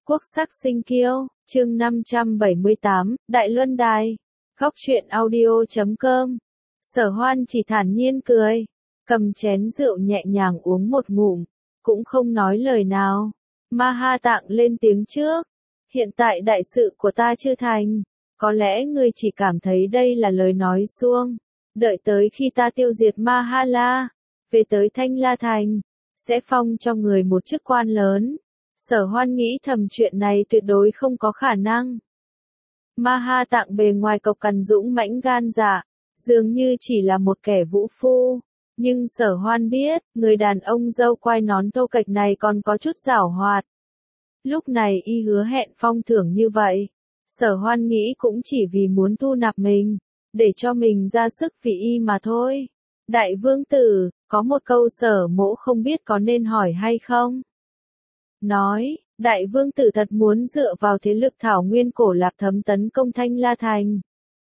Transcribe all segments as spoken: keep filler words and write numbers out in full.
Quốc sắc sinh kiêu, chương năm trăm bảy mươi tám, Đại Luân Đài. Góc truyện audio chấm com. Sở Hoan chỉ thản nhiên cười, cầm chén rượu nhẹ nhàng uống một ngụm, cũng không nói lời nào. Ma Ha Tạng lên tiếng trước, hiện tại đại sự của ta chưa thành, có lẽ ngươi chỉ cảm thấy đây là lời nói suông, đợi tới khi ta tiêu diệt Ma Ha La, về tới Thanh La Thành, sẽ phong cho người một chức quan lớn. Sở Hoan nghĩ thầm chuyện này tuyệt đối không có khả năng. Ma Ha Tạng bề ngoài cộc cằn dũng mãnh gan dạ, dường như chỉ là một kẻ vũ phu, nhưng Sở Hoan biết, người đàn ông râu quai nón tô kệch này còn có chút giảo hoạt. Lúc này y hứa hẹn phong thưởng như vậy, Sở Hoan nghĩ cũng chỉ vì muốn thu nạp mình, để cho mình ra sức vì y mà thôi. Đại vương tử, có một câu Sở Mỗ không biết có nên hỏi hay không? Nói, đại vương tử thật muốn dựa vào thế lực thảo nguyên cổ Lạp Thấm tấn công Thanh La Thành.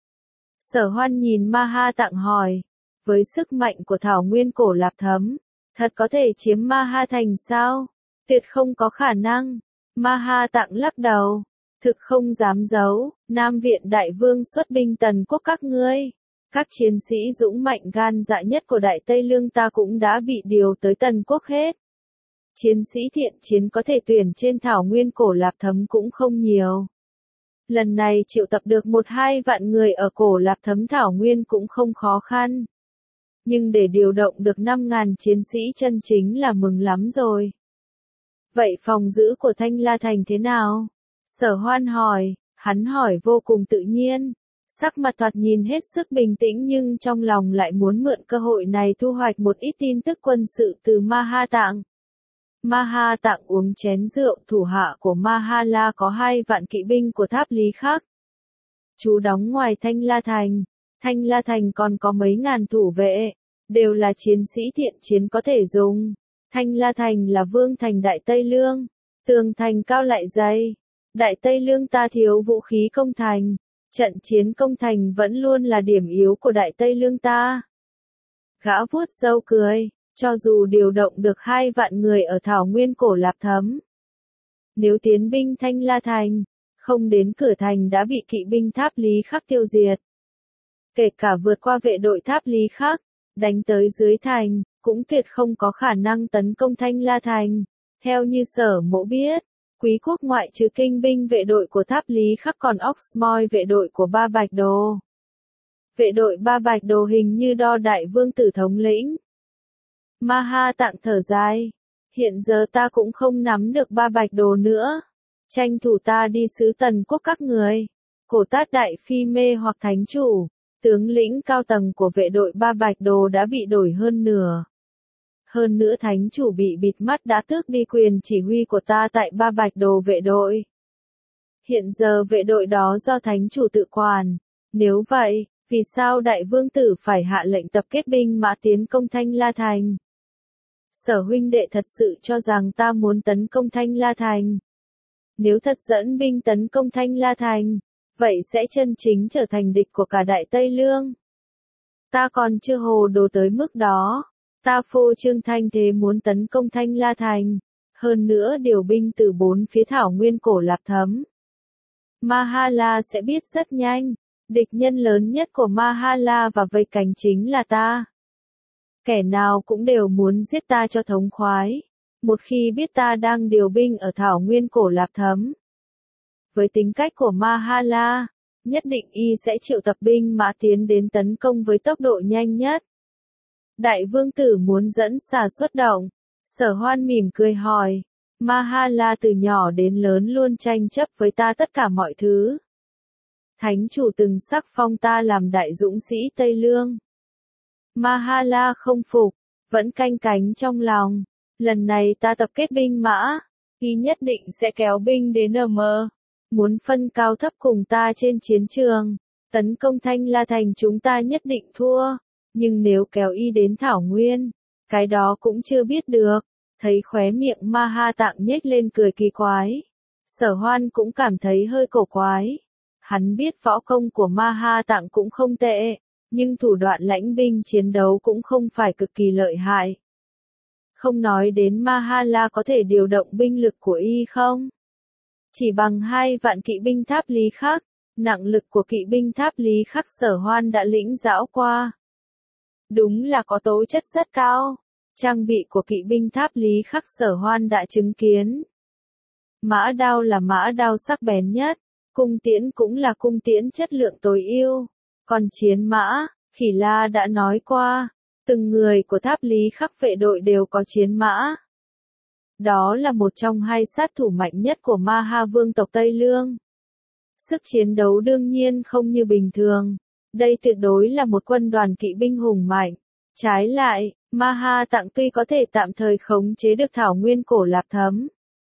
Sở Hoan nhìn Ma Ha Tạng hỏi, với sức mạnh của thảo nguyên cổ Lạp Thấm, thật có thể chiếm Ma Ha Thành sao? Tuyệt không có khả năng. Ma Ha Tạng lắc đầu, thực không dám giấu, Nam Viện đại vương xuất binh tần quốc các ngươi. Các chiến sĩ dũng mạnh gan dạ nhất của Đại Tây Lương ta cũng đã bị điều tới tần quốc hết. Chiến sĩ thiện chiến có thể tuyển trên thảo nguyên cổ Lạp Thấm cũng không nhiều. Lần này triệu tập được một hai vạn người ở cổ Lạp Thấm thảo nguyên cũng không khó khăn. Nhưng để điều động được năm ngàn chiến sĩ chân chính là mừng lắm rồi. Vậy phòng giữ của Thanh La Thành thế nào? Sở Hoan hỏi, hắn hỏi vô cùng tự nhiên. Sắc mặt thoạt nhìn hết sức bình tĩnh nhưng trong lòng lại muốn mượn cơ hội này thu hoạch một ít tin tức quân sự từ Ma Ha Tạng. Ma Ha Tạng uống chén rượu, thủ hạ của Ma Ha La có hai vạn kỵ binh của Tháp Lý Khắc. Chú đóng ngoài Thanh La Thành. Thanh La Thành còn có mấy ngàn thủ vệ, đều là chiến sĩ thiện chiến có thể dùng. Thanh La Thành là vương thành Đại Tây Lương, tường thành cao lại dày. Đại Tây Lương ta thiếu vũ khí công thành, trận chiến công thành vẫn luôn là điểm yếu của Đại Tây Lương ta. Gã vuốt râu cười. Cho dù điều động được hai vạn người ở thảo nguyên cổ Lạp Thấm, nếu tiến binh Thanh La Thành, không đến cửa thành đã bị kỵ binh Tháp Lý Khắc tiêu diệt. Kể cả vượt qua vệ đội Tháp Lý Khắc, đánh tới dưới thành, cũng tuyệt không có khả năng tấn công Thanh La Thành. Theo như Sở Mỗ biết, Quý quốc ngoại trừ kinh binh vệ đội của Tháp Lý Khắc còn Oxmoy vệ đội của Ba Bạch Đồ. Vệ đội Ba Bạch Đồ hình như do đại vương tử thống lĩnh. Ma Ha Tạng thở dài, hiện giờ ta cũng không nắm được Ba Bạch Đồ nữa. Tranh thủ ta đi sứ tần quốc các người. Cổ Tát Đại Phi Mê hoặc Thánh Chủ, tướng lĩnh cao tầng của vệ đội Ba Bạch Đồ đã bị đổi hơn nửa. Hơn nữa Thánh Chủ bị bịt mắt đã tước đi quyền chỉ huy của ta tại Ba Bạch Đồ vệ đội. Hiện giờ vệ đội đó do Thánh Chủ tự quản. Nếu vậy, vì sao đại vương tử phải hạ lệnh tập kết binh mã tiến công Thanh La Thành? Sở huynh đệ thật sự cho rằng ta muốn tấn công Thanh La Thành. Nếu thật dẫn binh tấn công Thanh La Thành, vậy sẽ chân chính trở thành địch của cả Đại Tây Lương. Ta còn chưa hồ đồ tới mức đó. Ta phô trương thanh thế muốn tấn công Thanh La Thành. Hơn nữa điều binh từ bốn phía thảo nguyên cổ Lạp Thấm. Ma Ha La sẽ biết rất nhanh. Địch nhân lớn nhất của Ma Ha La và vây cánh chính là ta. Kẻ nào cũng đều muốn giết ta cho thống khoái. Một khi biết ta đang điều binh ở thảo nguyên cổ Lạp Thấm. Với tính cách của Ma Ha La, nhất định y sẽ triệu tập binh mã tiến đến tấn công với tốc độ nhanh nhất. Đại vương tử muốn dẫn xà xuất động. Sở Hoan mỉm cười hỏi. Ma Ha La từ nhỏ đến lớn luôn tranh chấp với ta tất cả mọi thứ. Thánh Chủ từng sắc phong ta làm đại dũng sĩ Tây Lương. Ma Ha La không phục, vẫn canh cánh trong lòng. Lần này ta tập kết binh mã, y nhất định sẽ kéo binh đến ở mơ. Muốn phân cao thấp cùng ta trên chiến trường. Tấn công Thanh La Thành chúng ta nhất định thua. Nhưng nếu kéo y đến thảo nguyên, cái đó cũng chưa biết được. Thấy khóe miệng Ma Ha Tạng nhếch lên cười kỳ quái. Sở Hoan cũng cảm thấy hơi cổ quái. Hắn biết võ công của Ma Ha Tạng cũng không tệ, nhưng thủ đoạn lãnh binh chiến đấu cũng không phải cực kỳ lợi hại. Không nói đến Ma Ha La có thể điều động binh lực của y không? chỉ bằng hai vạn kỵ binh Tháp Lý Khắc. Nặng lực của kỵ binh Tháp Lý Khắc Sở Hoan đã lĩnh giáo qua. Đúng là có tố chất rất cao. Trang bị của kỵ binh Tháp Lý Khắc Sở Hoan đã chứng kiến. Mã đao là mã đao sắc bén nhất, cung tiễn cũng là cung tiễn chất lượng tối ưu. Còn chiến mã, Khỉ La đã nói qua, từng người của Tháp Lý Khắc vệ đội đều có chiến mã. Đó là một trong hai sát thủ mạnh nhất của Ma Ha vương tộc Tây Lương. Sức chiến đấu đương nhiên không như bình thường. Đây tuyệt đối là một quân đoàn kỵ binh hùng mạnh. Trái lại, Ma Ha Tặng tuy có thể tạm thời khống chế được Thảo Nguyên Cổ Lạp Thấm,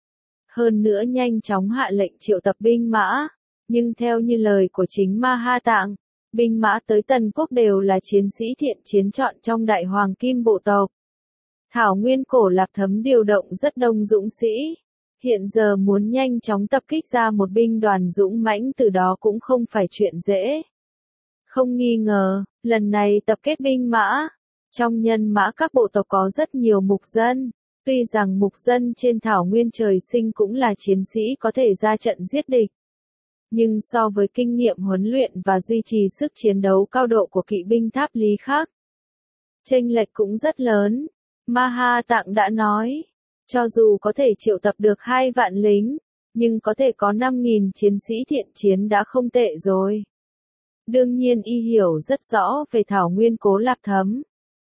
hơn nữa nhanh chóng hạ lệnh triệu tập binh mã, nhưng theo như lời của chính Ma Ha Tặng, binh mã tới Tần Quốc đều là chiến sĩ thiện chiến chọn trong Đại Hoàng Kim bộ tộc. Thảo Nguyên Cổ Lạp Thấm điều động rất đông dũng sĩ, hiện giờ muốn nhanh chóng tập kích ra một binh đoàn dũng mãnh từ đó cũng không phải chuyện dễ. Không nghi ngờ, lần này tập kết binh mã, trong nhân mã các bộ tộc có rất nhiều mục dân. Tuy rằng mục dân trên thảo nguyên trời sinh cũng là chiến sĩ có thể ra trận giết địch, nhưng so với kinh nghiệm huấn luyện và duy trì sức chiến đấu cao độ của kỵ binh Tháp Lý Khắc, chênh lệch cũng rất lớn. Ma Ha Tặng đã nói, cho dù có thể triệu tập được hai vạn lính, nhưng có thể có năm nghìn chiến sĩ thiện chiến đã không tệ rồi. Đương nhiên y hiểu rất rõ về Thảo Nguyên Cố Lạp Thấm.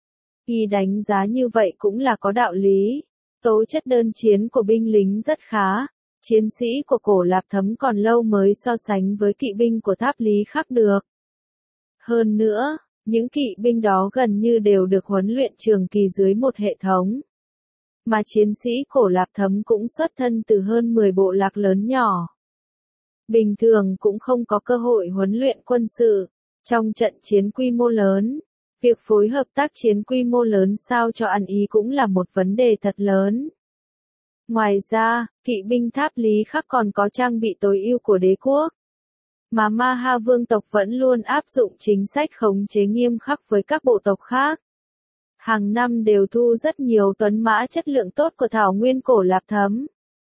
Y đánh giá như vậy cũng là có đạo lý. Tố chất đơn chiến của binh lính rất khá. Chiến sĩ của Cổ Lạp Thấm còn lâu mới so sánh với kỵ binh của Tháp Lý Khắc được. Hơn nữa, những kỵ binh đó gần như đều được huấn luyện trường kỳ dưới một hệ thống. Mà chiến sĩ Cổ Lạp Thấm cũng xuất thân từ hơn mười bộ lạc lớn nhỏ. Bình thường cũng không có cơ hội huấn luyện quân sự. Trong trận chiến quy mô lớn, việc phối hợp tác chiến quy mô lớn sao cho ăn ý cũng là một vấn đề thật lớn. Ngoài ra, kỵ binh Tháp Lý Khắc còn có trang bị tối ưu của đế quốc. Mà Ma Ha vương tộc vẫn luôn áp dụng chính sách khống chế nghiêm khắc với các bộ tộc khác. Hàng năm đều thu rất nhiều tuấn mã chất lượng tốt của Thảo Nguyên Cổ Lạp Thấm.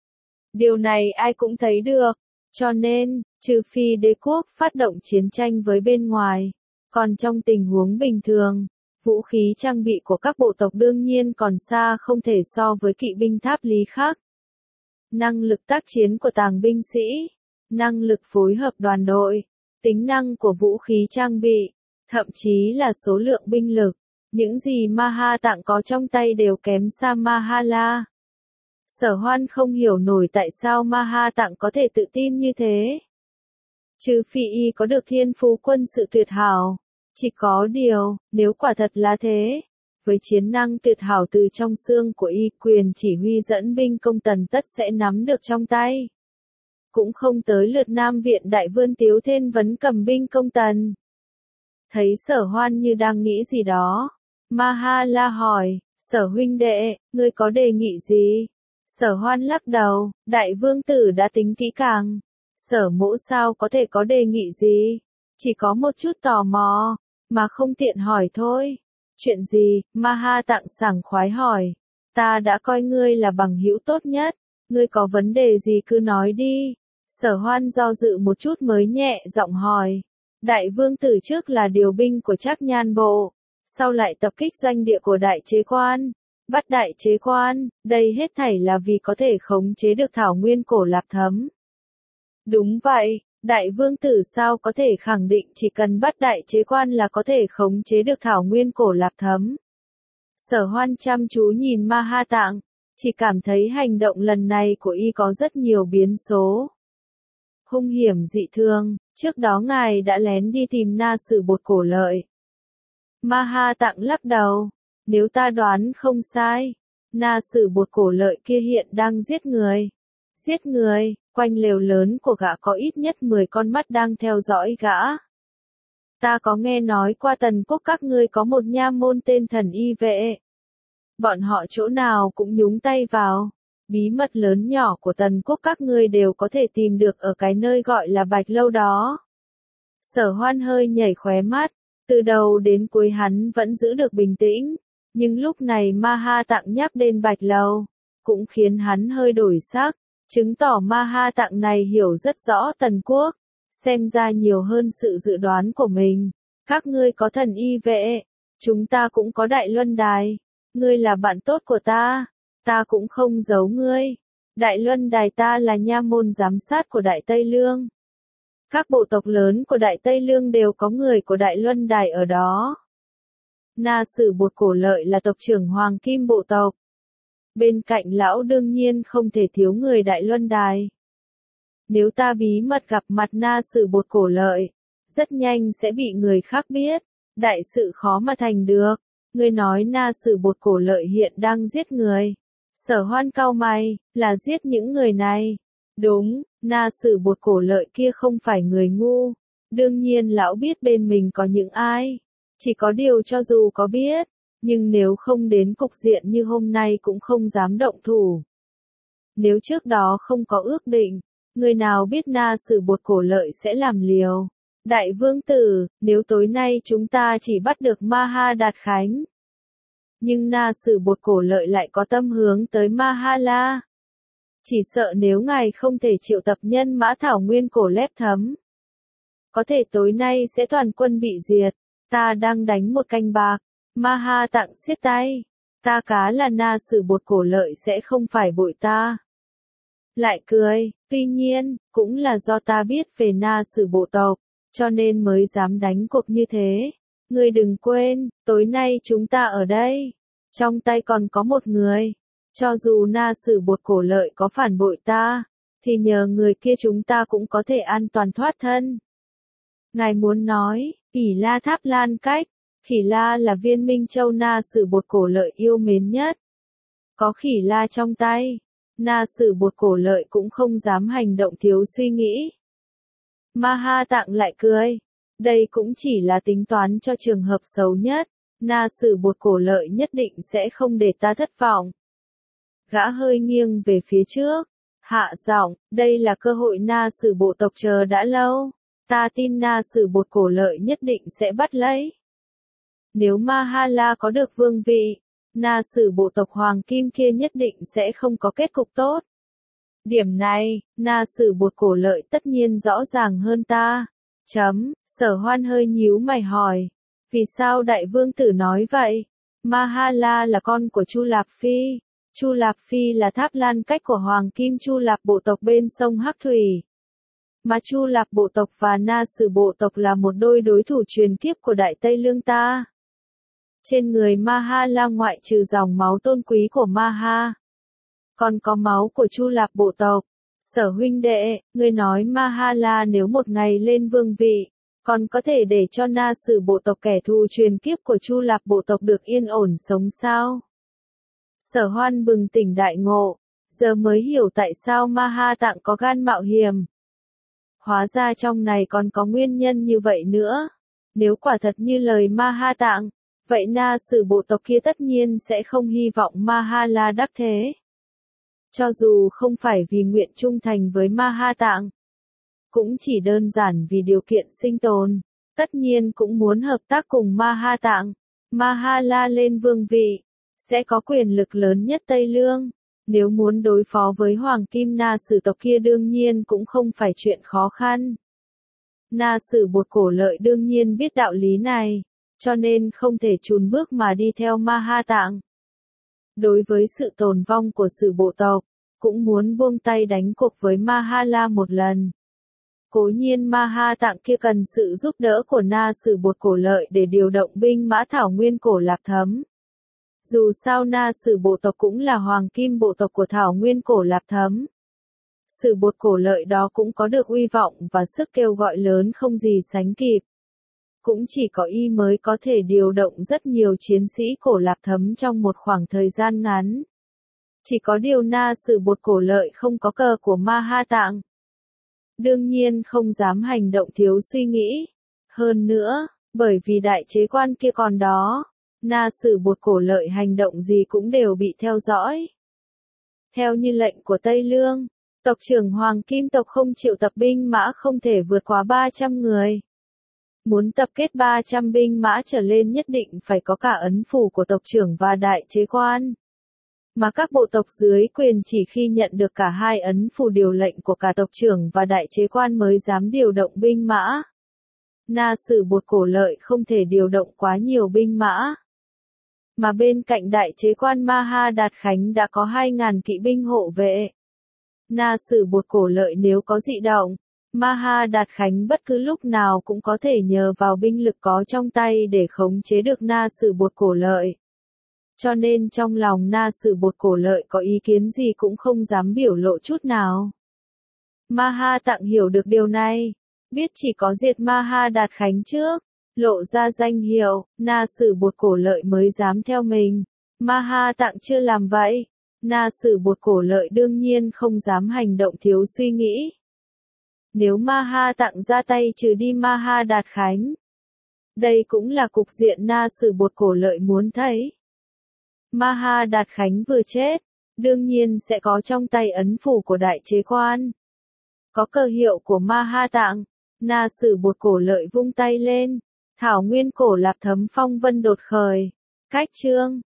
Điều này ai cũng thấy được. Cho nên, trừ phi đế quốc phát động chiến tranh với bên ngoài, còn trong tình huống bình thường, vũ khí trang bị của các bộ tộc đương nhiên còn xa không thể so với kỵ binh Tháp Lý Khắc. Năng lực tác chiến của tàng binh sĩ, năng lực phối hợp đoàn đội, tính năng của vũ khí trang bị, thậm chí là số lượng binh lực, những gì Ma Ha Tặng có trong tay đều kém xa Ma Ha La. Sở Hoan không hiểu nổi tại sao Ma Ha Tặng có thể tự tin như thế. Trừ phi y có được thiên phú quân sự tuyệt hảo. Chỉ có điều, nếu quả thật là thế, với chiến năng tuyệt hảo từ trong xương của y, quyền chỉ huy dẫn binh công Tần tất sẽ nắm được trong tay. Cũng không tới lượt Nam Viện Đại Vương Tiếu Thiên vấn cầm binh công Tần. Thấy Sở Hoan như đang nghĩ gì đó, Ma Ha La hỏi, Sở huynh đệ, ngươi có đề nghị gì? Sở Hoan lắc đầu, Đại Vương Tử đã tính kỹ càng. Sở mỗ sao có thể có đề nghị gì? Chỉ có một chút tò mò, mà không tiện hỏi thôi. Chuyện gì? Ma Ha Tặng sảng khoái hỏi. Ta đã coi ngươi là bằng hữu tốt nhất. Ngươi có vấn đề gì cứ nói đi. Sở Hoan do dự một chút mới nhẹ giọng hỏi. Đại Vương Tử trước là điều binh của Trác Nhan Bộ, sau lại tập kích doanh địa của Đại Chế Quan, bắt Đại Chế Quan, đây hết thảy là vì có thể khống chế được Thảo Nguyên Cổ Lạp Thấm. Đúng vậy, Đại Vương Tử sao có thể khẳng định chỉ cần bắt Đại Chế Quan là có thể khống chế được Thảo Nguyên Cổ Lạp Thấm. Sở Hoan chăm chú nhìn Ma Ha Tặng, chỉ cảm thấy hành động lần này của y có rất nhiều biến số. Hung hiểm dị thường, trước đó ngài đã lén đi tìm Na Sử Bột Cổ Lợi. Ma Ha Tặng lắc đầu, nếu ta đoán không sai, Na Sử Bột Cổ Lợi kia hiện đang giết người. Giết người, quanh lều lớn của gã có ít nhất mười con mắt đang theo dõi gã. Ta có nghe nói qua Tần Quốc các ngươi có một nha môn tên Thần Y Vệ. Bọn họ chỗ nào cũng nhúng tay vào. Bí mật lớn nhỏ của Tần Quốc các ngươi đều có thể tìm được ở cái nơi gọi là Bạch Lâu đó. Sở Hoan hơi nhảy khóe mắt, từ đầu đến cuối hắn vẫn giữ được bình tĩnh, nhưng lúc này Ma Ha Tặng nhắc đến Bạch Lâu, cũng khiến hắn hơi đổi sắc. Chứng tỏ Ma Ha Tạng này hiểu rất rõ Tần Quốc, xem ra nhiều hơn sự dự đoán của mình. Các ngươi có thần y vệ, chúng ta cũng có Đại Luân Đài, ngươi là bạn tốt của ta, ta cũng không giấu ngươi. Đại Luân Đài ta là nha môn giám sát của Đại Tây Lương. Các bộ tộc lớn của Đại Tây Lương đều có người của Đại Luân Đài ở đó. Na Sử Bột Cổ Lợi là tộc trưởng Hoàng Kim bộ tộc. Bên cạnh lão đương nhiên không thể thiếu người Đại Luân Đài. Nếu ta bí mật gặp mặt Na Sử Bột Cổ Lợi, rất nhanh sẽ bị người khác biết, đại sự khó mà thành được. Ngươi nói Na Sử Bột Cổ Lợi hiện đang giết người. Sở Hoan cau mày, là giết những người này. Đúng, Na Sử Bột Cổ Lợi kia không phải người ngu. Đương nhiên lão biết bên mình có những ai. Chỉ có điều cho dù có biết, nhưng nếu không đến cục diện như hôm nay cũng không dám động thủ. Nếu trước đó không có ước định, người nào biết Na Sử Bột Cổ Lợi sẽ làm liều. Đại vương tử, nếu tối nay chúng ta chỉ bắt được Ma Ha Đạt Khánh. Nhưng Na Sử Bột Cổ Lợi lại có tâm hướng tới Ma Ha La. Chỉ sợ nếu ngài không thể triệu tập nhân mã thảo nguyên cổ lép thấm. Có thể tối nay sẽ toàn quân bị diệt. Ta đang đánh một canh bạc. Ma Ha Tạng siết tay. Ta cá là Na Sử Bột Cổ Lợi sẽ không phải bội ta. Lại cười, tuy nhiên, cũng là do ta biết về Na Sử bộ tộc, cho nên mới dám đánh cuộc như thế. Ngươi đừng quên, tối nay chúng ta ở đây. Trong tay còn có một người. Cho dù Na Sử Bột Cổ Lợi có phản bội ta, thì nhờ người kia chúng ta cũng có thể an toàn thoát thân. Ngài muốn nói, Khỉ La Tháp Lan Cách, Khỉ La là viên minh châu Na Sử Bột Cổ Lợi yêu mến nhất. Có Khỉ La trong tay, Na Sử Bột Cổ Lợi cũng không dám hành động thiếu suy nghĩ. Ma Ha Tạng lại cười. Đây cũng chỉ là tính toán cho trường hợp xấu nhất. Na Sử Bột Cổ Lợi nhất định sẽ không để ta thất vọng. Gã hơi nghiêng về phía trước. Hạ giọng, đây là cơ hội Na Sử bộ tộc chờ đã lâu. Ta tin Na Sử Bột Cổ Lợi nhất định sẽ bắt lấy. Nếu Ma Ha La có được vương vị, Na Sử bộ tộc Hoàng Kim kia nhất định sẽ không có kết cục tốt. Điểm này, Na Sử Bột Cổ Lợi tất nhiên rõ ràng hơn ta. Chấm, Sở Hoan hơi nhíu mày hỏi. Vì sao đại vương tử nói vậy? Ma Ha La là con của Chu Lạp Phi. Chu Lạp Phi là tháp lan cách của Hoàng Kim Chu Lạp bộ tộc bên sông Hắc Thủy. Mà Chu Lạp bộ tộc và Na Sử bộ tộc là một đôi đối thủ truyền kiếp của Đại Tây Lương ta. Trên người Ma Ha La ngoại trừ dòng máu tôn quý của Ma Ha, còn có máu của Chu Lạp bộ tộc. Sở huynh đệ, ngươi nói Ma Ha La nếu một ngày lên vương vị, còn có thể để cho Na Sử bộ tộc kẻ thù truyền kiếp của Chu Lạp bộ tộc được yên ổn sống sao? Sở Hoan bừng tỉnh đại ngộ, giờ mới hiểu tại sao Ma Ha Tạng có gan mạo hiểm. Hóa ra trong này còn có nguyên nhân như vậy nữa. Nếu quả thật như lời Ma Ha Tạng, vậy Na Sử bộ tộc kia tất nhiên sẽ không hy vọng Ma Ha La đắc thế. Cho dù không phải vì nguyện trung thành với Ma Ha Tạng, cũng chỉ đơn giản vì điều kiện sinh tồn, tất nhiên cũng muốn hợp tác cùng Ma Ha Tạng. Ma Ha La lên vương vị, sẽ có quyền lực lớn nhất Tây Lương. Nếu muốn đối phó với Hoàng Kim Na Sử tộc kia đương nhiên cũng không phải chuyện khó khăn. Na Sử Bột Cổ Lợi đương nhiên biết đạo lý này, cho nên không thể chùn bước mà đi theo Ma Ha Tạng. Đối với sự tồn vong của Sử bộ tộc, cũng muốn buông tay đánh cuộc với Ma Ha La một lần. Cố nhiên Ma Ha Tạng kia cần sự giúp đỡ của Na Sử Bột Cổ Lợi để điều động binh mã thảo nguyên cổ Lạp Thấm. Dù sao Na Sử bộ tộc cũng là Hoàng Kim bộ tộc của thảo nguyên cổ Lạp Thấm. Sử Bột Cổ Lợi đó cũng có được uy vọng và sức kêu gọi lớn không gì sánh kịp. Cũng chỉ có y mới có thể điều động rất nhiều chiến sĩ cổ Lạp Thấm trong một khoảng thời gian ngắn. Chỉ có điều Na Sử Bột Cổ Lợi không có cờ của Ma Ha Tạng. Đương nhiên không dám hành động thiếu suy nghĩ. Hơn nữa, bởi vì đại chế quan kia còn đó, Na Sử Bột Cổ Lợi hành động gì cũng đều bị theo dõi. Theo như lệnh của Tây Lương, tộc trưởng Hoàng Kim tộc không triệu tập binh mã không thể vượt quá ba trăm người. Muốn tập kết ba trăm binh mã trở lên nhất định phải có cả ấn phủ của tộc trưởng và đại chế quan. Mà các bộ tộc dưới quyền chỉ khi nhận được cả hai ấn phù điều lệnh của cả tộc trưởng và đại chế quan mới dám điều động binh mã. Na Sử Bột Cổ Lợi không thể điều động quá nhiều binh mã. Mà bên cạnh đại chế quan Maha Đạt Khánh đã có hai ngàn kỵ binh hộ vệ. Na Sử Bột Cổ Lợi nếu có dị động, Maha Đạt Khánh bất cứ lúc nào cũng có thể nhờ vào binh lực có trong tay để khống chế được Na Sử Bột Cổ Lợi. Cho nên trong lòng Na Sử Bột Cổ Lợi có ý kiến gì cũng không dám biểu lộ chút nào. Maha Tặng hiểu được điều này, biết chỉ có diệt Maha Đạt Khánh trước, lộ ra danh hiệu, Na Sử Bột Cổ Lợi mới dám theo mình. Maha Tặng chưa làm vậy, Na Sử Bột Cổ Lợi đương nhiên không dám hành động thiếu suy nghĩ. Nếu Maha Tặng ra tay trừ đi Maha Đạt Khánh, đây cũng là cục diện Na Sử Bột Cổ Lợi muốn thấy. Maha Đạt Khánh vừa chết, đương nhiên sẽ có trong tay ấn phủ của đại chế quan. Có cờ hiệu của Maha Tặng, Na Sử Bột Cổ Lợi vung tay lên, thảo nguyên cổ lạp thấm phong vân đột khởi. Cách chương